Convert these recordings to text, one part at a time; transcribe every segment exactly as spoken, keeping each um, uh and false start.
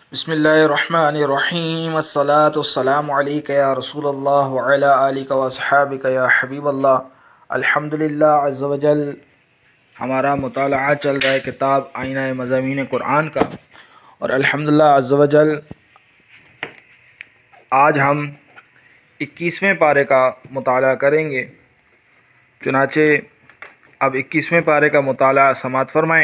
بسم اللہ الرحمن الرحیم الصلاۃ والسلام علیک یا رسول اللہ وعلی آلک واصحابک یا حبیب اللہ۔ الحمدللہ عز وجل ہمارا مطالعہ چل رہا ہے کتاب آئینہ مضامین قرآن کا، اور الحمدللہ عز وجل آج ہم اکیسویں پارے کا مطالعہ کریں گے۔ چنانچہ اب اکیسویں پارے کا مطالعہ سماعت فرمائیں۔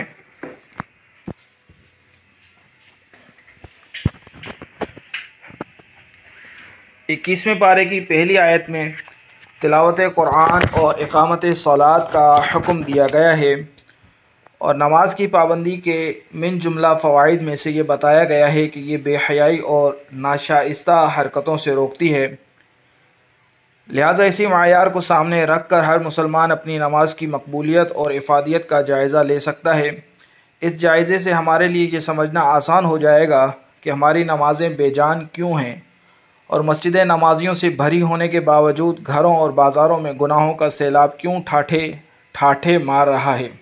اکیسویں پارے کی پہلی آیت میں تلاوت قرآن اور اقامت صلاۃ کا حکم دیا گیا ہے، اور نماز کی پابندی کے من جملہ فوائد میں سے یہ بتایا گیا ہے کہ یہ بے حیائی اور ناشائستہ حرکتوں سے روکتی ہے۔ لہٰذا اسی معیار کو سامنے رکھ کر ہر مسلمان اپنی نماز کی مقبولیت اور افادیت کا جائزہ لے سکتا ہے۔ اس جائزے سے ہمارے لیے یہ سمجھنا آسان ہو جائے گا کہ ہماری نمازیں بے جان کیوں ہیں، اور مسجدیں نمازیوں سے بھری ہونے کے باوجود گھروں اور بازاروں میں گناہوں کا سیلاب کیوں ٹھاٹھے ٹھاٹھے مار رہا ہے۔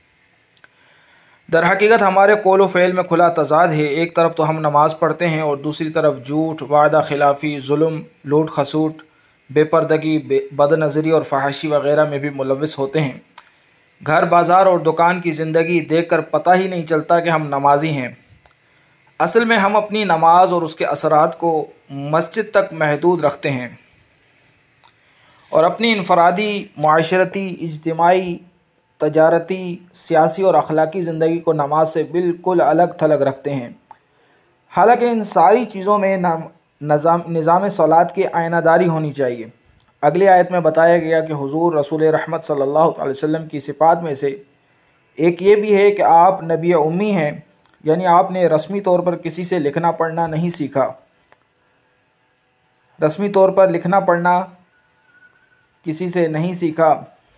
در حقیقت ہمارے قول و فعل میں کھلا تضاد ہے۔ ایک طرف تو ہم نماز پڑھتے ہیں اور دوسری طرف جھوٹ، وعدہ خلافی، ظلم، لوٹ کھسوٹ، بے پردگی، بد نظری اور فحاشی وغیرہ میں بھی ملوث ہوتے ہیں۔ گھر، بازار اور دکان کی زندگی دیکھ کر پتہ ہی نہیں چلتا کہ ہم نمازی ہیں۔ اصل میں ہم اپنی نماز اور اس کے اثرات کو مسجد تک محدود رکھتے ہیں، اور اپنی انفرادی، معاشرتی، اجتماعی، تجارتی، سیاسی اور اخلاقی زندگی کو نماز سے بالکل الگ تھلگ رکھتے ہیں۔ حالانکہ ان ساری چیزوں میں نظام نظام صلاۃ کی آئینہ داری ہونی چاہیے۔ اگلی آیت میں بتایا گیا کہ حضور رسول رحمت صلی اللہ علیہ وسلم کی صفات میں سے ایک یہ بھی ہے کہ آپ نبی امی ہیں، یعنی آپ نے رسمی طور پر کسی سے لکھنا پڑھنا نہیں سیکھا۔ رسمی طور پر لکھنا پڑھنا کسی سے نہیں سیکھا،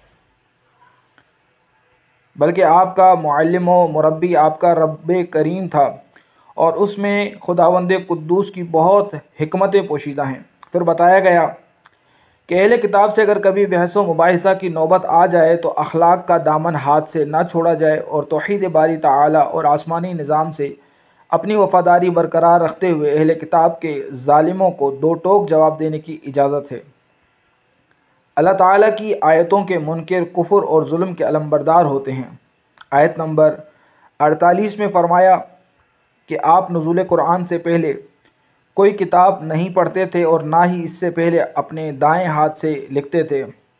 بلکہ آپ کا معلم و مربی آپ کا رب کریم تھا، اور اس میں خداوند قدوس کی بہت حکمتیں پوشیدہ ہیں۔ پھر بتایا گیا کہ اہل کتاب سے اگر کبھی بحث و مباحثہ کی نوبت آ جائے تو اخلاق کا دامن ہاتھ سے نہ چھوڑا جائے، اور توحید باری تعالی اور آسمانی نظام سے اپنی وفاداری برقرار رکھتے ہوئے اہل کتاب کے ظالموں کو دو ٹوک جواب دینے کی اجازت ہے۔ اللہ تعالیٰ کی آیتوں کے منکر کفر اور ظلم کے علمبردار ہوتے ہیں۔ آیت نمبر اڑتالیس میں فرمایا کہ آپ نزول قرآن سے پہلے کوئی کتاب نہیں پڑھتے تھے اور نہ ہی اس سے پہلے اپنے دائیں ہاتھ سے لکھتے تھے،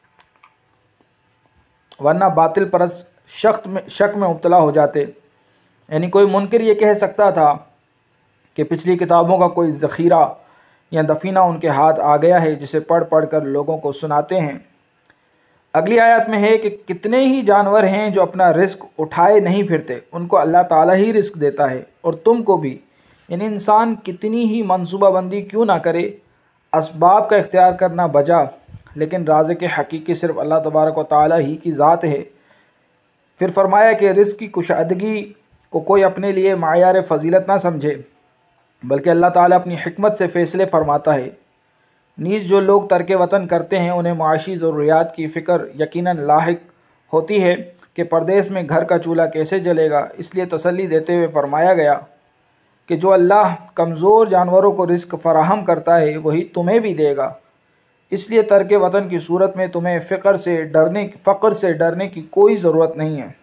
ورنہ باطل پرست شک میں شک میں مبتلا ہو جاتے۔ یعنی کوئی منکر یہ کہہ سکتا تھا کہ پچھلی کتابوں کا کوئی ذخیرہ یا دفینہ ان کے ہاتھ آ گیا ہے جسے پڑھ پڑھ کر لوگوں کو سناتے ہیں۔ اگلی آیت میں ہے کہ کتنے ہی جانور ہیں جو اپنا رزق اٹھائے نہیں پھرتے، ان کو اللہ تعالیٰ ہی رزق دیتا ہے، اور تم کو بھی۔ یعنی انسان کتنی ہی منصوبہ بندی کیوں نہ کرے، اسباب کا اختیار کرنا بجا، لیکن رازق حقیقی صرف اللہ تبارک و تعالیٰ ہی کی ذات ہے۔ پھر فرمایا کہ رزق کی کشادگی کو کوئی اپنے لیے معیار فضیلت نہ سمجھے، بلکہ اللہ تعالیٰ اپنی حکمت سے فیصلے فرماتا ہے۔ نیز جو لوگ ترک وطن کرتے ہیں انہیں معاشی ضروریات کی فکر یقیناً لاحق ہوتی ہے کہ پردیس میں گھر کا چولہا کیسے جلے گا، اس لیے تسلی دیتے ہوئے فرمایا گیا کہ جو اللہ کمزور جانوروں کو رزق فراہم کرتا ہے وہی تمہیں بھی دے گا، اس لیے ترک وطن کی صورت میں تمہیں فقر سے ڈرنے فقر سے ڈرنے کی کوئی ضرورت نہیں ہے۔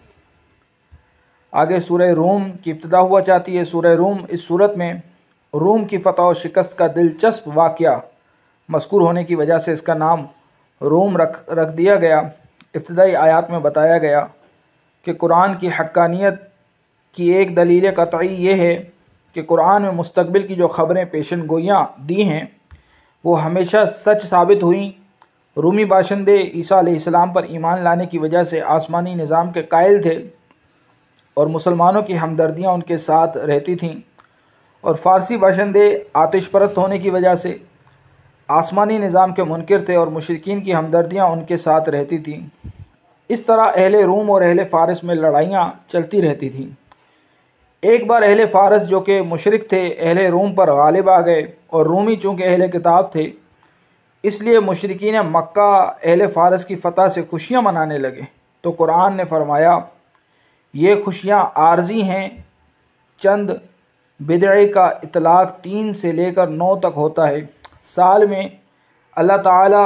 آگے سورہ روم کی ابتدا ہوا چاہتی ہے۔ سورہ روم اس صورت میں روم کی فتح و شکست کا دلچسپ واقعہ مذکور ہونے کی وجہ سے اس کا نام روم رکھ رکھ دیا گیا۔ ابتدائی آیات میں بتایا گیا کہ قرآن کی حقانیت کی ایک دلیل قطعی یہ ہے کہ قرآن میں مستقبل کی جو خبریں پیشن گوئیاں دی ہیں وہ ہمیشہ سچ ثابت ہوئیں۔ رومی باشندے عیسیٰ علیہ السلام پر ایمان لانے کی وجہ سے آسمانی نظام کے قائل تھے، اور مسلمانوں کی ہمدردیاں ان کے ساتھ رہتی تھیں، اور فارسی باشندے آتش پرست ہونے کی وجہ سے آسمانی نظام کے منکر تھے، اور مشرکین کی ہمدردیاں ان کے ساتھ رہتی تھیں۔ اس طرح اہل روم اور اہل فارس میں لڑائیاں چلتی رہتی تھیں۔ ایک بار اہل فارس جو کہ مشرک تھے اہل روم پر غالب آ گئے، اور رومی چونکہ اہل کتاب تھے اس لیے مشرکین مکہ اہل فارس کی فتح سے خوشیاں منانے لگے۔ تو قرآن نے فرمایا یہ خوشیاں عارضی ہیں، چند بدعے کا اطلاق تین سے لے کر نو تک ہوتا ہے۔ سال میں اللہ تعالیٰ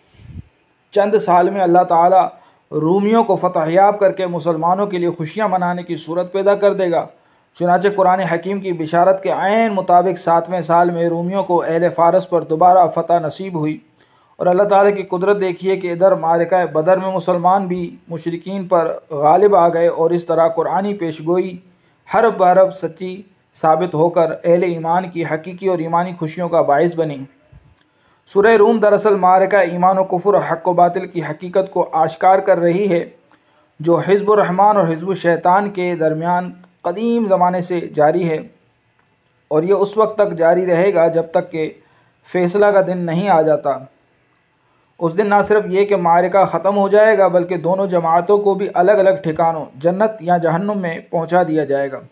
چند سال میں اللہ تعالیٰ رومیوں کو فتح یاب کر کے مسلمانوں کے لیے خوشیاں منانے کی صورت پیدا کر دے گا۔ چنانچہ قرآن حکیم کی بشارت کے عین مطابق ساتویں سال میں رومیوں کو اہل فارس پر دوبارہ فتح نصیب ہوئی، اور اللہ تعالیٰ کی قدرت دیکھیے کہ ادھر معرکہ بدر میں مسلمان بھی مشرکین پر غالب آ گئے، اور اس طرح قرآنی پیشگوئی حرف بحرف سچی ثابت ہو کر اہل ایمان کی حقیقی اور ایمانی خوشیوں کا باعث بنی۔ سورہ روم دراصل معرکہ ایمان و کفر اور حق و باطل کی حقیقت کو آشکار کر رہی ہے، جو حزب الرحمن اور حزب الشیطان کے درمیان قدیم زمانے سے جاری ہے، اور یہ اس وقت تک جاری رہے گا جب تک کہ فیصلہ کا دن نہیں آ جاتا۔ اس دن نہ صرف یہ کہ معرکہ ختم ہو جائے گا، بلکہ دونوں جماعتوں کو بھی الگ الگ ٹھکانوں جنت یا جہنم میں پہنچا دیا جائے گا۔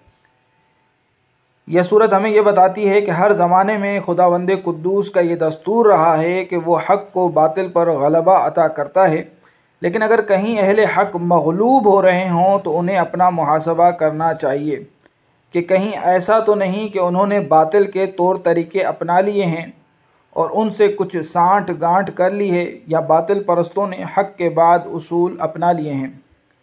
یہ صورت ہمیں یہ بتاتی ہے کہ ہر زمانے میں خداوند قدوس کا یہ دستور رہا ہے کہ وہ حق کو باطل پر غلبہ عطا کرتا ہے، لیکن اگر کہیں اہل حق مغلوب ہو رہے ہوں تو انہیں اپنا محاسبہ کرنا چاہیے کہ کہیں ایسا تو نہیں کہ انہوں نے باطل کے طور طریقے اپنا لیے ہیں اور ان سے کچھ سانٹھ گانٹھ کر لی ہے، یا باطل پرستوں نے حق کے بعد اصول اپنا لیے ہیں۔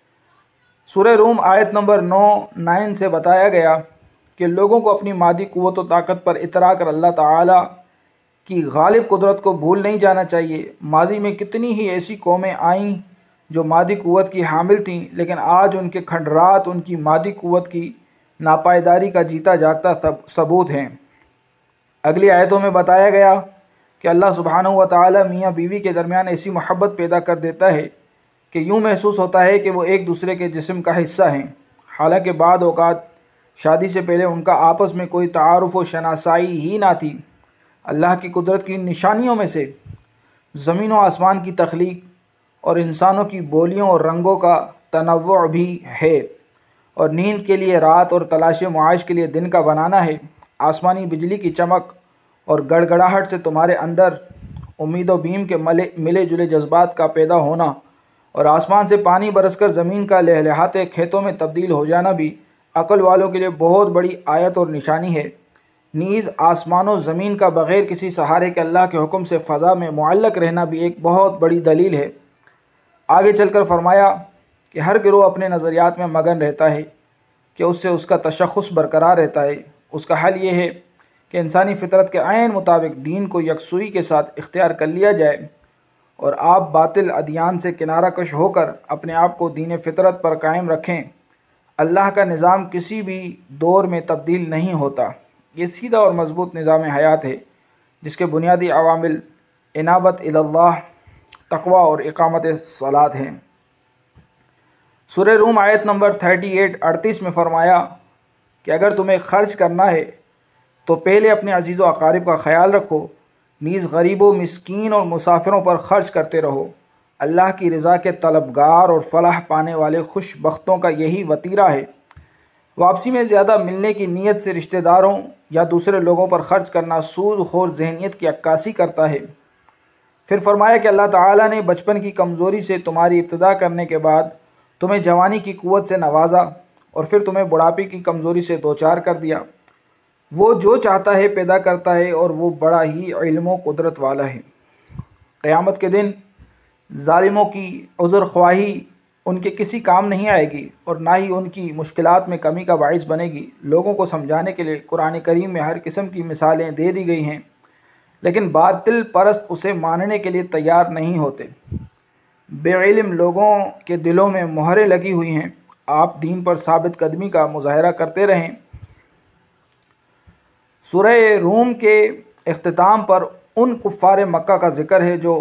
سورہ روم آیت نمبر نو نائن سے بتایا گیا کہ لوگوں کو اپنی مادی قوت و طاقت پر اترا کر اللہ تعالیٰ کی غالب قدرت کو بھول نہیں جانا چاہیے۔ ماضی میں کتنی ہی ایسی قومیں آئیں جو مادی قوت کی حامل تھیں، لیکن آج ان کے کھنڈرات ان کی مادی قوت کی ناپائیداری کا جیتا جاگتا ثبوت ہیں۔ اگلی آیتوں میں بتایا گیا کہ اللہ سبحانہ و تعالیٰ میاں بیوی کے درمیان ایسی محبت پیدا کر دیتا ہے کہ یوں محسوس ہوتا ہے کہ وہ ایک دوسرے کے جسم کا حصہ ہیں، حالانکہ بعض اوقات شادی سے پہلے ان کا آپس میں کوئی تعارف و شناسائی ہی نہ تھی۔ اللہ کی قدرت کی نشانیوں میں سے زمین و آسمان کی تخلیق اور انسانوں کی بولیوں اور رنگوں کا تنوع بھی ہے، اور نیند کے لیے رات اور تلاش معاش کے لیے دن کا بنانا ہے۔ آسمانی بجلی کی چمک اور گڑ گڑاہٹ سے تمہارے اندر امید و بیم کے ملے جلے جذبات کا پیدا ہونا، اور آسمان سے پانی برس کر زمین کا لہلہاتے کھیتوں میں تبدیل ہو جانا بھی عقل والوں کے لیے بہت بڑی آیت اور نشانی ہے۔ نیز آسمان و زمین کا بغیر کسی سہارے کے اللہ کے حکم سے فضا میں معلق رہنا بھی ایک بہت بڑی دلیل ہے۔ آگے چل کر فرمایا کہ ہر گروہ اپنے نظریات میں مگن رہتا ہے کہ اس سے اس کا تشخص برقرار رہتا ہے۔ اس کا حل یہ ہے کہ انسانی فطرت کے عین مطابق دین کو یکسوئی کے ساتھ اختیار کر لیا جائے، اور آپ باطل ادیان سے کنارہ کش ہو کر اپنے آپ کو دین فطرت پر قائم رکھیں۔ اللہ کا نظام کسی بھی دور میں تبدیل نہیں ہوتا۔ یہ سیدھا اور مضبوط نظام حیات ہے جس کے بنیادی عوامل انابت اللہ، تقوی اور اقامت صلاۃ ہیں۔ سورہ روم آیت نمبر اڑتیس اڑتیس میں فرمایا کہ اگر تمہیں خرچ کرنا ہے تو پہلے اپنے عزیز و اقارب کا خیال رکھو، نیز غریبوں، مسکین اور مسافروں پر خرچ کرتے رہو۔ اللہ کی رضا کے طلبگار اور فلاح پانے والے خوش بختوں کا یہی وتیرہ ہے۔ واپسی میں زیادہ ملنے کی نیت سے رشتہ داروں یا دوسرے لوگوں پر خرچ کرنا سود خور ذہنیت کی عکاسی کرتا ہے۔ پھر فرمایا کہ اللہ تعالیٰ نے بچپن کی کمزوری سے تمہاری ابتدا کرنے کے بعد تمہیں جوانی کی قوت سے نوازا، اور پھر تمہیں بڑھاپے کی کمزوری سے دوچار کر دیا۔ وہ جو چاہتا ہے پیدا کرتا ہے، اور وہ بڑا ہی علم و قدرت والا ہے۔ قیامت کے دن ظالموں کی عذر خواہی ان کے کسی کام نہیں آئے گی، اور نہ ہی ان کی مشکلات میں کمی کا باعث بنے گی۔ لوگوں کو سمجھانے کے لیے قرآن کریم میں ہر قسم کی مثالیں دے دی گئی ہیں، لیکن باطل پرست اسے ماننے کے لیے تیار نہیں ہوتے۔ بے علم لوگوں کے دلوں میں مہریں لگی ہوئی ہیں۔ آپ دین پر ثابت قدمی کا مظاہرہ کرتے رہیں۔ سورہ روم کے اختتام پر ان کفار مکہ کا ذکر ہے جو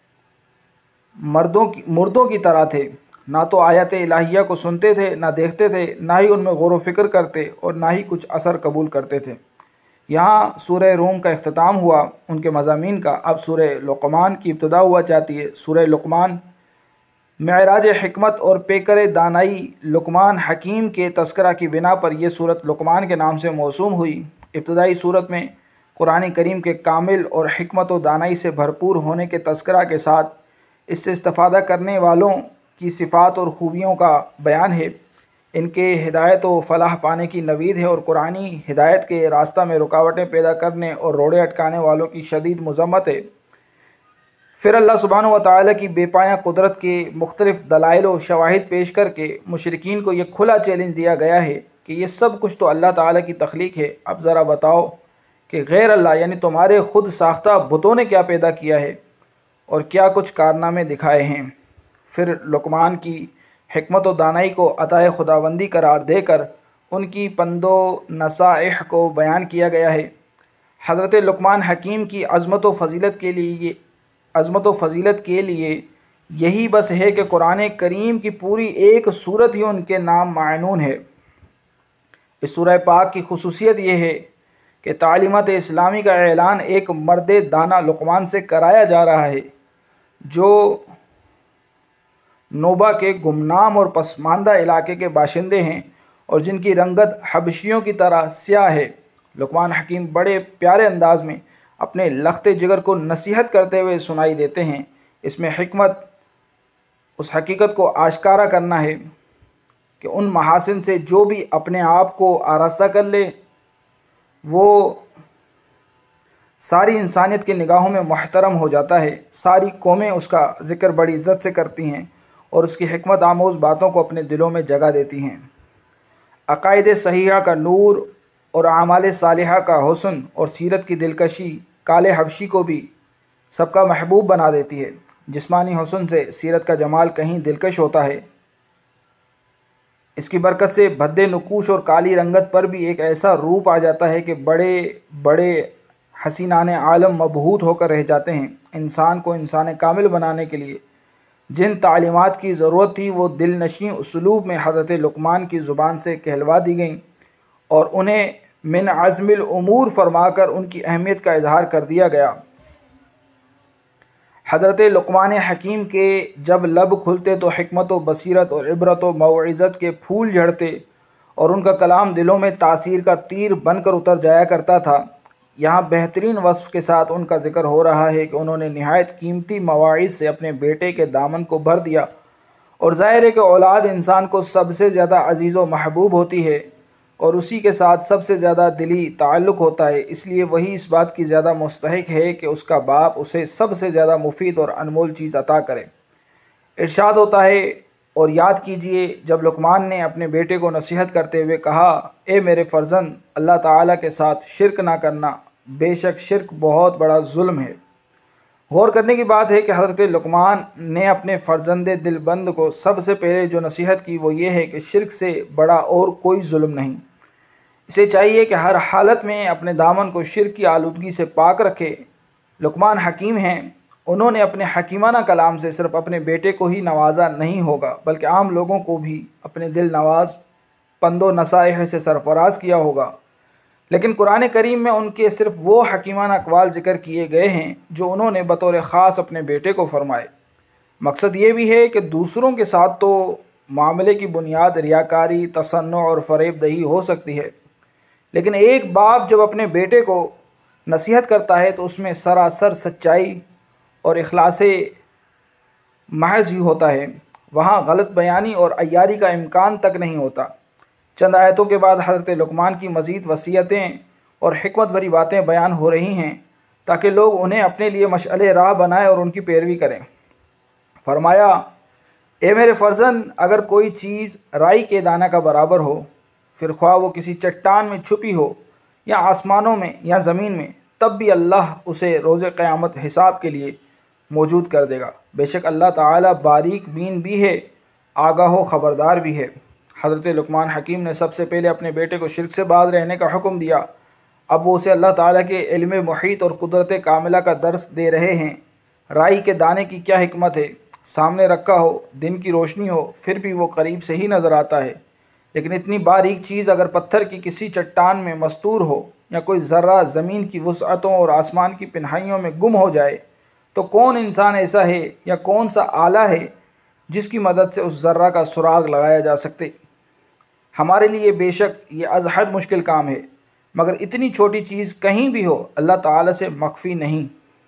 مردوں کی مردوں کی طرح تھے، نہ تو آیات الہیہ کو سنتے تھے، نہ دیکھتے تھے، نہ ہی ان میں غور و فکر کرتے، اور نہ ہی کچھ اثر قبول کرتے تھے۔ یہاں سورہ روم کا اختتام ہوا ان کے مضامین کا۔ اب سورہ لقمان کی ابتدا ہوا چاہتی ہے۔ سورہ لقمان معراج حکمت اور پیکر دانائی لقمان حکیم کے تذکرہ کی بنا پر یہ سورت لقمان کے نام سے موسوم ہوئی۔ ابتدائی سورت میں قرآن کریم کے کامل اور حکمت و دانائی سے بھرپور ہونے کے تذکرہ کے ساتھ اس سے استفادہ کرنے والوں کی صفات اور خوبیوں کا بیان ہے۔ ان کے ہدایت و فلاح پانے کی نوید ہے، اور قرآنی ہدایت کے راستہ میں رکاوٹیں پیدا کرنے اور روڑے اٹکانے والوں کی شدید مذمت ہے۔ پھر اللہ سبحانہ و تعالیٰ کی بے پایہ قدرت کے مختلف دلائل و شواہد پیش کر کے مشرکین کو یہ کھلا چیلنج دیا گیا ہے کہ یہ سب کچھ تو اللہ تعالیٰ کی تخلیق ہے، اب ذرا بتاؤ کہ غیر اللہ یعنی تمہارے خود ساختہ بتوں نے کیا پیدا کیا ہے اور کیا کچھ کارنامے دکھائے ہیں۔ پھر لقمان کی حکمت و دانائی کو عطائے خداوندی قرار دے کر ان کی پند و نصائح کو بیان کیا گیا ہے۔ حضرت لقمان حکیم کی عظمت و فضیلت کے لیے یہ عظمت و فضیلت کے لیے یہی بس ہے کہ قرآن کریم کی پوری ایک سورت ہی ان کے نام معنون ہے۔ اس سورہ پاک کی خصوصیت یہ ہے کہ تعلیمات اسلامی کا اعلان ایک مرد دانا لقمان سے کرایا جا رہا ہے جو نوبہ کے گمنام اور پسماندہ علاقے کے باشندے ہیں اور جن کی رنگت حبشیوں کی طرح سیاہ ہے۔ لقمان حکیم بڑے پیارے انداز میں اپنے لخت جگر کو نصیحت کرتے ہوئے سنائی دیتے ہیں۔ اس میں حکمت اس حقیقت کو آشکارا کرنا ہے کہ ان محاسن سے جو بھی اپنے آپ کو آراستہ کر لے وہ ساری انسانیت کی نگاہوں میں محترم ہو جاتا ہے۔ ساری قومیں اس کا ذکر بڑی عزت سے کرتی ہیں اور اس کی حکمت آموز باتوں کو اپنے دلوں میں جگہ دیتی ہیں۔ عقائد صحیحہ کا نور اور اعمال صالحہ کا حسن اور سیرت کی دلکشی کالے حبشی کو بھی سب کا محبوب بنا دیتی ہے۔ جسمانی حسن سے سیرت کا جمال کہیں دلکش ہوتا ہے۔ اس کی برکت سے بھدے نقوش اور کالی رنگت پر بھی ایک ایسا روپ آ جاتا ہے کہ بڑے بڑے حسینان عالم مبہوت ہو کر رہ جاتے ہیں۔ انسان کو انسان کامل بنانے کے لیے جن تعلیمات کی ضرورت تھی وہ دل نشیں اسلوب میں حضرت لقمان کی زبان سے کہلوا دی گئیں اور انہیں من عزم الامور فرما کر ان کی اہمیت کا اظہار کر دیا گیا۔ حضرت لقمان حکیم کے جب لب کھلتے تو حکمت و بصیرت اور عبرت و موعظت کے پھول جھڑتے اور ان کا کلام دلوں میں تاثیر کا تیر بن کر اتر جایا کرتا تھا۔ یہاں بہترین وصف کے ساتھ ان کا ذکر ہو رہا ہے کہ انہوں نے نہایت قیمتی مواعظ سے اپنے بیٹے کے دامن کو بھر دیا، اور ظاہر ہے کہ اولاد انسان کو سب سے زیادہ عزیز و محبوب ہوتی ہے اور اسی کے ساتھ سب سے زیادہ دلی تعلق ہوتا ہے، اس لیے وہی اس بات کی زیادہ مستحق ہے کہ اس کا باپ اسے سب سے زیادہ مفید اور انمول چیز عطا کرے۔ ارشاد ہوتا ہے، اور یاد کیجئے جب لقمان نے اپنے بیٹے کو نصیحت کرتے ہوئے کہا، اے میرے فرزند، اللہ تعالیٰ کے ساتھ شرک نہ کرنا، بے شک شرک بہت بڑا ظلم ہے۔ غور کرنے کی بات ہے کہ حضرت لقمان نے اپنے فرزند دل بند کو سب سے پہلے جو نصیحت کی وہ یہ ہے کہ شرک سے بڑا اور کوئی ظلم نہیں۔ اسے چاہیے کہ ہر حالت میں اپنے دامن کو شرک کی آلودگی سے پاک رکھے۔ لقمان حکیم ہیں، انہوں نے اپنے حکیمانہ کلام سے صرف اپنے بیٹے کو ہی نوازا نہیں ہوگا بلکہ عام لوگوں کو بھی اپنے دل نواز پند و نصائح سے سرفراز کیا ہوگا، لیکن قرآن کریم میں ان کے صرف وہ حکیمانہ اقوال ذکر کیے گئے ہیں جو انہوں نے بطور خاص اپنے بیٹے کو فرمائے۔ مقصد یہ بھی ہے کہ دوسروں کے ساتھ تو معاملے کی بنیاد ریاکاری، تصنع اور فریب دہی ہو سکتی ہے، لیکن ایک باپ جب اپنے بیٹے کو نصیحت کرتا ہے تو اس میں سراسر سچائی اور اخلاص محض ہی ہوتا ہے، وہاں غلط بیانی اور عیاری کا امکان تک نہیں ہوتا۔ چند آیتوں کے بعد حضرت لقمان کی مزید وصیتیں اور حکمت بھری باتیں بیان ہو رہی ہیں تاکہ لوگ انہیں اپنے لیے مشعل راہ بنائیں اور ان کی پیروی کریں۔ فرمایا، اے میرے فرزند، اگر کوئی چیز رائی کے دانہ کا برابر ہو، پھر خواہ وہ کسی چٹان میں چھپی ہو یا آسمانوں میں یا زمین میں، تب بھی اللہ اسے روز قیامت حساب کے لیے موجود کر دے گا۔ بے شک اللہ تعالیٰ باریک بین بھی ہے، آگاہ و خبردار بھی ہے۔ حضرت لقمان حکیم نے سب سے پہلے اپنے بیٹے کو شرک سے باز رہنے کا حکم دیا، اب وہ اسے اللہ تعالیٰ کے علم محیط اور قدرت کاملہ کا درس دے رہے ہیں۔ رائی کے دانے کی کیا حکمت ہے؟ سامنے رکھا ہو، دن کی روشنی ہو، پھر بھی وہ قریب سے ہی نظر آتا ہے، لیکن اتنی باریک چیز اگر پتھر کی کسی چٹان میں مستور ہو یا کوئی ذرہ زمین کی وسعتوں اور آسمان کی پنہائیوں میں گم ہو جائے تو کون انسان ایسا ہے یا کون سا آلہ ہے جس کی مدد سے اس ذرہ کا سراغ لگایا جا سکتے؟ ہمارے لیے بے شک یہ از حد مشکل کام ہے، مگر اتنی چھوٹی چیز کہیں بھی ہو اللہ تعالیٰ سے مخفی نہیں۔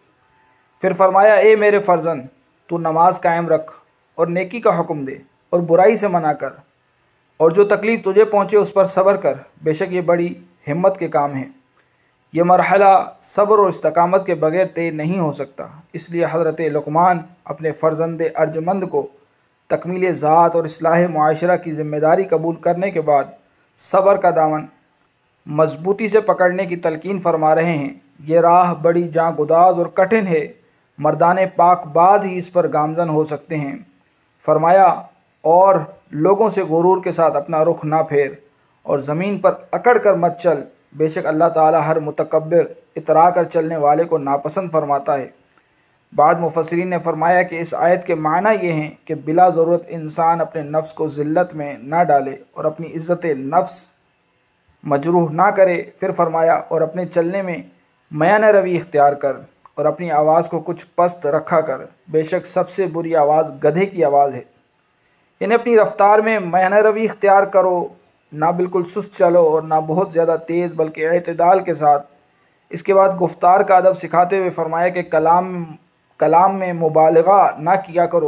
پھر فرمایا، اے میرے فرزند، تو نماز قائم رکھ اور نیکی کا حکم دے اور برائی سے منع کر اور جو تکلیف تجھے پہنچے اس پر صبر کر، بے شک یہ بڑی ہمت کے کام ہے۔ یہ مرحلہ صبر اور استقامت کے بغیر طے نہیں ہو سکتا، اس لیے حضرت لقمان اپنے فرزند ارجمند کو تکمیل ذات اور اصلاح معاشرہ کی ذمہ داری قبول کرنے کے بعد صبر کا دامن مضبوطی سے پکڑنے کی تلقین فرما رہے ہیں۔ یہ راہ بڑی جاں گداز اور کٹھن ہے، مردان پاک باز ہی اس پر گامزن ہو سکتے ہیں۔ فرمایا اور لوگوں سے غرور کے ساتھ اپنا رخ نہ پھیر اور زمین پر اکڑ کر مت چل، بے شک اللہ تعالیٰ ہر متکبر اترا کر چلنے والے کو ناپسند فرماتا ہے۔ بعد مفسرین نے فرمایا کہ اس آیت کے معنی یہ ہیں کہ بلا ضرورت انسان اپنے نفس کو ذلت میں نہ ڈالے اور اپنی عزت نفس مجروح نہ کرے۔ پھر فرمایا اور اپنے چلنے میں میانہ روی اختیار کر اور اپنی آواز کو کچھ پست رکھا کر، بے شک سب سے بری آواز گدھے کی آواز ہے۔ یعنی اپنی رفتار میں میانہ روی اختیار کرو، نہ بالکل سست چلو اور نہ بہت زیادہ تیز، بلکہ اعتدال کے ساتھ۔ اس کے بعد گفتار کا ادب سکھاتے ہوئے فرمایا کہ کلام کلام میں مبالغہ نہ کیا کرو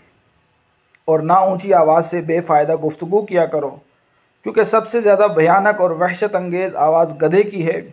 اور نہ اونچی آواز سے بے فائدہ گفتگو کیا کرو، کیونکہ سب سے زیادہ بھیانک اور وحشت انگیز آواز گدھے کی ہے۔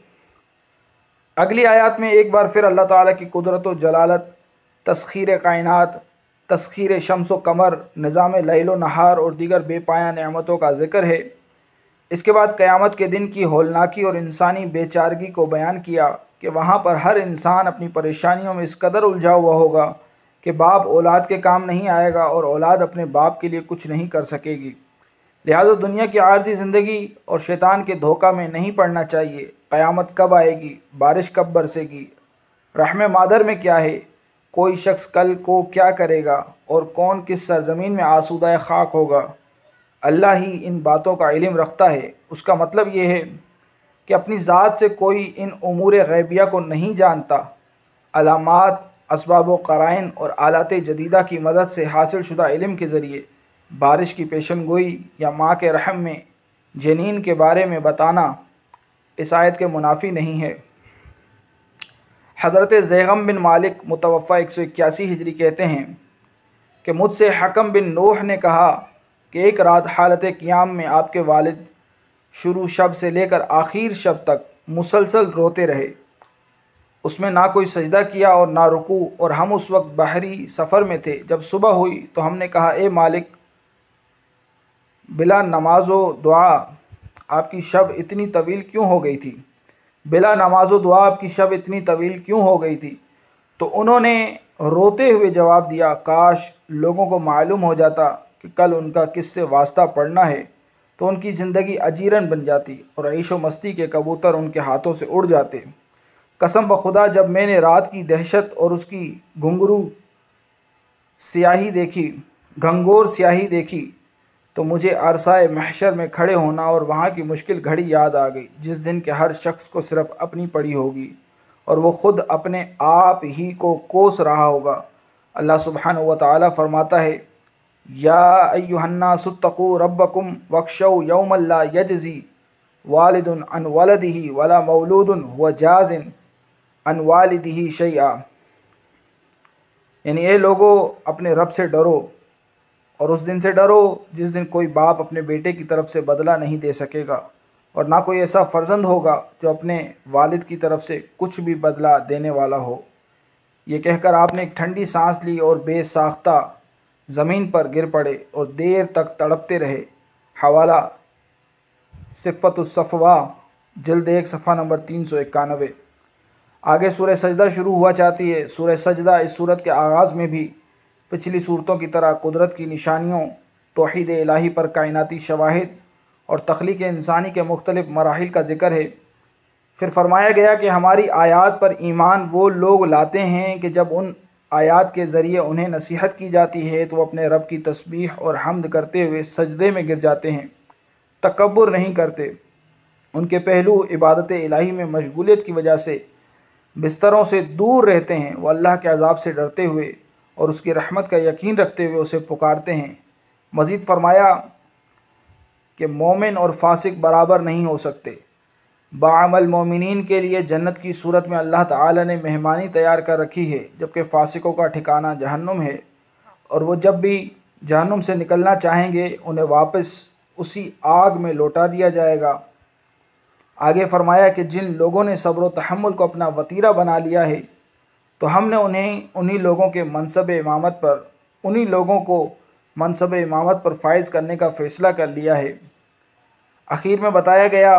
اگلی آیات میں ایک بار پھر اللہ تعالیٰ کی قدرت و جلالت، تسخیر کائنات، تسخیر شمس و قمر، نظام لیل و نہار اور دیگر بے پایہ نعمتوں کا ذکر ہے۔ اس کے بعد قیامت کے دن کی ہولناکی اور انسانی بے چارگی کو بیان کیا کہ وہاں پر ہر انسان اپنی پریشانیوں میں اس قدر الجھا ہوا ہوگا کہ باپ اولاد کے کام نہیں آئے گا اور اولاد اپنے باپ کے لیے کچھ نہیں کر سکے گی۔ لہذا دنیا کی عارضی زندگی اور شیطان کے دھوکہ میں نہیں پڑنا چاہیے۔ قیامت کب آئے گی، بارش کب برسے گی، رحم مادر میں کیا ہے، کوئی شخص کل کو کیا کرے گا اور کون کس سرزمین میں آسودہ خاک ہوگا، اللہ ہی ان باتوں کا علم رکھتا ہے۔ اس کا مطلب یہ ہے کہ اپنی ذات سے کوئی ان امور غیبیہ کو نہیں جانتا۔ علامات، اسباب و قرائن اور آلات جدیدہ کی مدد سے حاصل شدہ علم کے ذریعے بارش کی پیشن گوئی یا ماں کے رحم میں جنین کے بارے میں بتانا اس آیت کے منافی نہیں ہے۔ حضرت زیغم بن مالک متوفہ ایک سو اکیاسی ہجری کہتے ہیں کہ مجھ سے حکم بن نوح نے کہا کہ ایک رات حالت قیام میں آپ کے والد شروع شب سے لے کر آخر شب تک مسلسل روتے رہے، اس میں نہ کوئی سجدہ کیا اور نہ رکوع، اور ہم اس وقت بحری سفر میں تھے۔ جب صبح ہوئی تو ہم نے کہا اے مالک، بلا نماز و دعا آپ کی شب اتنی طویل کیوں ہو گئی تھی بلا نماز و دعا آپ کی شب اتنی طویل کیوں ہو گئی تھی تو انہوں نے روتے ہوئے جواب دیا، کاش لوگوں کو معلوم ہو جاتا کہ کل ان کا کس سے واسطہ پڑنا ہے تو ان کی زندگی اجیرن بن جاتی اور عیش و مستی کے کبوتر ان کے ہاتھوں سے اڑ جاتے۔ قسم بخدا جب میں نے رات کی دہشت اور اس کی گھنگرو سیاہی دیکھی گھنگور سیاہی دیکھی تو مجھے عرصۂ محشر میں کھڑے ہونا اور وہاں کی مشکل گھڑی یاد آ گئی، جس دن کہ ہر شخص کو صرف اپنی پڑی ہوگی اور وہ خود اپنے آپ ہی کو کوس رہا ہوگا۔ اللہ سبحانہ و تعالیٰ فرماتا ہے، یا ایھا الناس اتقوا ربکم واخشوا یوما لا یجزی والد عن ولدہ ولا مولود هو جاز عن والدہ شیئا، یعنی اے لوگو اپنے رب سے ڈرو اور اس دن سے ڈرو جس دن کوئی باپ اپنے بیٹے کی طرف سے بدلہ نہیں دے سکے گا اور نہ کوئی ایسا فرزند ہوگا جو اپنے والد کی طرف سے کچھ بھی بدلہ دینے والا ہو۔ یہ کہہ کر آپ نے ایک ٹھنڈی سانس لی اور بے ساختہ زمین پر گر پڑے اور دیر تک تڑپتے رہے۔ حوالہ صفت الصفوہ جلد ایک صفحہ نمبر تین سو اکانوے۔ آگے سورہ سجدہ شروع ہوا چاہتی ہے۔ سورہ سجدہ اس سورت کے آغاز میں بھی پچھلی صورتوں کی طرح قدرت کی نشانیوں، توحید الہی پر کائناتی شواہد اور تخلیق انسانی کے مختلف مراحل کا ذکر ہے۔ پھر فرمایا گیا کہ ہماری آیات پر ایمان وہ لوگ لاتے ہیں کہ جب ان آیات کے ذریعے انہیں نصیحت کی جاتی ہے تو وہ اپنے رب کی تسبیح اور حمد کرتے ہوئے سجدے میں گر جاتے ہیں، تکبر نہیں کرتے۔ ان کے پہلو عبادت الہی میں مشغولیت کی وجہ سے بستروں سے دور رہتے ہیں، وہ اللہ کے عذاب سے ڈرتے ہوئے اور اس کی رحمت کا یقین رکھتے ہوئے اسے پکارتے ہیں۔ مزید فرمایا کہ مومن اور فاسق برابر نہیں ہو سکتے۔ باعمل مومنین کے لیے جنت کی صورت میں اللہ تعالی نے مہمانی تیار کر رکھی ہے، جبکہ فاسقوں کا ٹھکانہ جہنم ہے، اور وہ جب بھی جہنم سے نکلنا چاہیں گے انہیں واپس اسی آگ میں لوٹا دیا جائے گا۔ آگے فرمایا کہ جن لوگوں نے صبر و تحمل کو اپنا وتیرہ بنا لیا ہے تو ہم نے انہیں انہی لوگوں کے منصب امامت پر انہی لوگوں کو منصب امامت پر فائز کرنے کا فیصلہ کر لیا ہے۔ اخیر میں بتایا گیا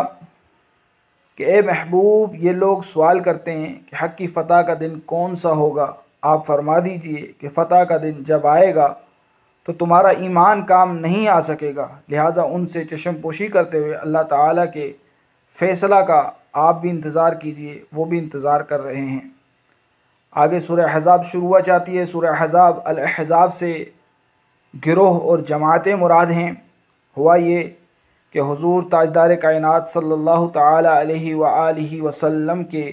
کہ اے محبوب، یہ لوگ سوال کرتے ہیں کہ حق کی فتح کا دن کون سا ہوگا؟ آپ فرما دیجئے کہ فتح کا دن جب آئے گا تو تمہارا ایمان کام نہیں آ سکے گا، لہٰذا ان سے چشم پوشی کرتے ہوئے اللہ تعالیٰ کے فیصلہ کا آپ بھی انتظار کیجئے، وہ بھی انتظار کر رہے ہیں۔ آگے سورہ احزاب شروع ہوا چاہتی ہے۔ سورہ احزاب، الاحزاب سے گروہ اور جماعتیں مراد ہیں۔ ہوا یہ کہ حضور تاجدار کائنات صلی اللہ تعالی علیہ وآلہ وسلم کے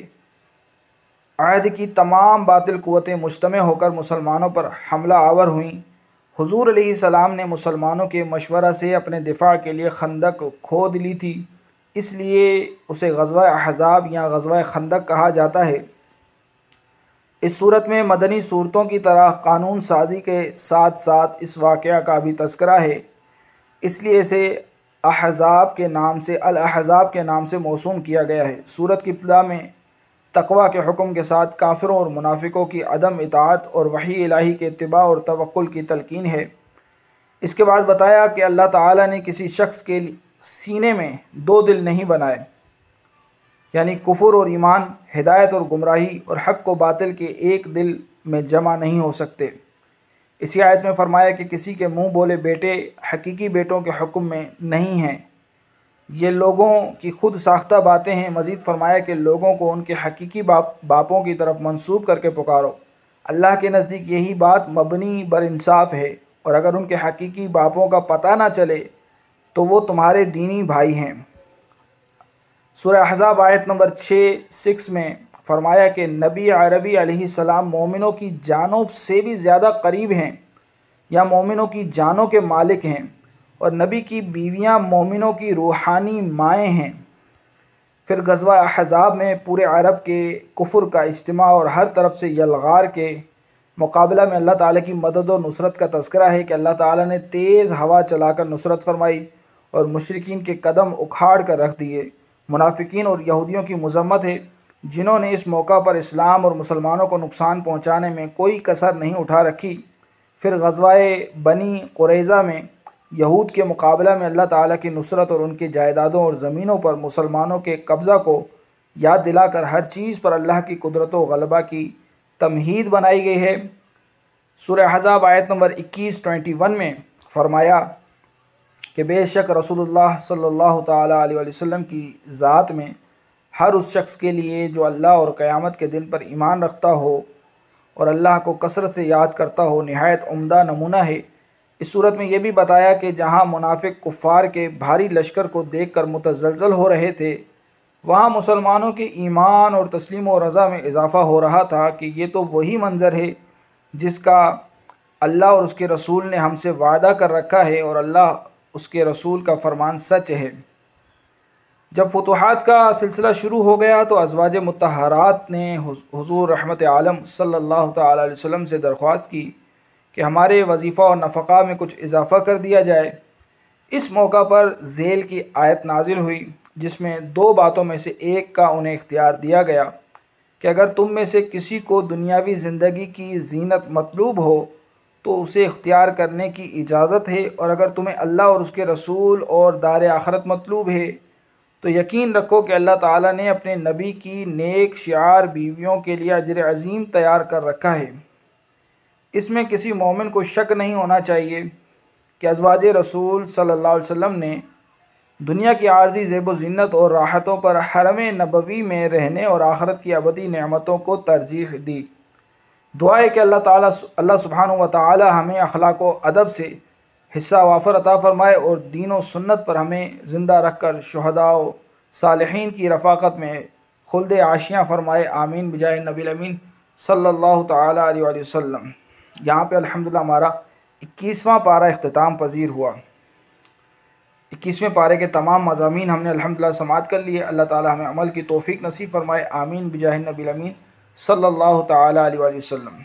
عہد کی تمام باطل قوتیں مجتمع ہو کر مسلمانوں پر حملہ آور ہوئیں۔ حضور علیہ السلام نے مسلمانوں کے مشورہ سے اپنے دفاع کے لیے خندق کھود لی تھی، اس لیے اسے غزوہ احزاب یا غزوہ خندق کہا جاتا ہے۔ اس صورت میں مدنی صورتوں کی طرح قانون سازی کے ساتھ ساتھ اس واقعہ کا بھی تذکرہ ہے، اس لیے اسے احزاب کے نام سے الاحزاب کے نام سے موسوم کیا گیا ہے۔ سورت کی ابتدا میں تقوی کے حکم کے ساتھ کافروں اور منافقوں کی عدم اطاعت اور وحی الہی کے اتباع اور توکل کی تلقین ہے۔ اس کے بعد بتایا کہ اللہ تعالیٰ نے کسی شخص کے سینے میں دو دل نہیں بنائے، یعنی کفر اور ایمان، ہدایت اور گمراہی اور حق و باطل کے ایک دل میں جمع نہیں ہو سکتے۔ اسی آیت میں فرمایا کہ کسی کے منہ بولے بیٹے حقیقی بیٹوں کے حکم میں نہیں ہیں، یہ لوگوں کی خود ساختہ باتیں ہیں۔ مزید فرمایا کہ لوگوں کو ان کے حقیقی باپ باپوں کی طرف منسوب کر کے پکارو، اللہ کے نزدیک یہی بات مبنی بر انصاف ہے، اور اگر ان کے حقیقی باپوں کا پتہ نہ چلے تو وہ تمہارے دینی بھائی ہیں۔ سورہ احزاب آیت نمبر چھ سکس میں فرمایا کہ نبی عربی علیہ السلام مومنوں کی جانوں سے بھی زیادہ قریب ہیں یا مومنوں کی جانوں کے مالک ہیں، اور نبی کی بیویاں مومنوں کی روحانی مائیں ہیں۔ پھر غزوہ احزاب میں پورے عرب کے کفر کا اجتماع اور ہر طرف سے یلغار کے مقابلہ میں اللہ تعالیٰ کی مدد و نصرت کا تذکرہ ہے کہ اللہ تعالیٰ نے تیز ہوا چلا کر نصرت فرمائی اور مشرکین کے قدم اکھاڑ کر رکھ دیے۔ منافقین اور یہودیوں کی مذمت ہے جنہوں نے اس موقع پر اسلام اور مسلمانوں کو نقصان پہنچانے میں کوئی کسر نہیں اٹھا رکھی۔ پھر غزوہ بنی قریظہ میں یہود کے مقابلہ میں اللہ تعالیٰ کی نصرت اور ان کی جائیدادوں اور زمینوں پر مسلمانوں کے قبضہ کو یاد دلا کر ہر چیز پر اللہ کی قدرت و غلبہ کی تمہید بنائی گئی ہے۔ سورہ احزاب آیت نمبر اکیس ٹوئنٹی ون میں فرمایا کہ بے شک رسول اللہ صلی اللہ تعالیٰ علیہ وآلہ وسلم کی ذات میں ہر اس شخص کے لیے جو اللہ اور قیامت کے دن پر ایمان رکھتا ہو اور اللہ کو کثرت سے یاد کرتا ہو نہایت عمدہ نمونہ ہے۔ اس صورت میں یہ بھی بتایا کہ جہاں منافق کفار کے بھاری لشکر کو دیکھ کر متزلزل ہو رہے تھے، وہاں مسلمانوں کے ایمان اور تسلیم و رضا میں اضافہ ہو رہا تھا کہ یہ تو وہی منظر ہے جس کا اللہ اور اس کے رسول نے ہم سے وعدہ کر رکھا ہے، اور اللہ اس کے رسول کا فرمان سچ ہے۔ جب فتوحات کا سلسلہ شروع ہو گیا تو ازواج مطہرات نے حضور رحمت عالم صلی اللہ تعالی علیہ وسلم سے درخواست کی کہ ہمارے وظیفہ اور نفقہ میں کچھ اضافہ کر دیا جائے۔ اس موقع پر ذیل کی آیت نازل ہوئی جس میں دو باتوں میں سے ایک کا انہیں اختیار دیا گیا کہ اگر تم میں سے کسی کو دنیاوی زندگی کی زینت مطلوب ہو تو اسے اختیار کرنے کی اجازت ہے، اور اگر تمہیں اللہ اور اس کے رسول اور دار آخرت مطلوب ہے تو یقین رکھو کہ اللہ تعالیٰ نے اپنے نبی کی نیک شعار بیویوں کے لیے اجر عظیم تیار کر رکھا ہے۔ اس میں کسی مومن کو شک نہیں ہونا چاہیے کہ ازواج رسول صلی اللہ علیہ وسلم نے دنیا کی عارضی زیب و زینت اور راحتوں پر حرم نبوی میں رہنے اور آخرت کی ابدی نعمتوں کو ترجیح دی۔ دعا ہے کہ اللہ تعالیٰ اللہ سبحانہ و تعالی ہمیں اخلاق و ادب سے حصہ وافر عطا فرمائے اور دین و سنت پر ہمیں زندہ رکھ کر شہداء و صالحین کی رفاقت میں خلد عاشیاں فرمائے، آمین بجائے نبی الامین صلی اللہ تعالی علیہ وآلہ وسلم۔ یہاں پہ الحمدللہ ہمارا اکیسواں پارہ اختتام پذیر ہوا۔ اکیسویں پارے کے تمام مضامین ہم نے الحمدللہ سماعت کر لیے۔ اللہ تعالی ہمیں عمل کی توفیق نصیب فرمائے، آمین بجاہ نبی الامین صلی اللہ تعالی علیہ وآلہ وسلم۔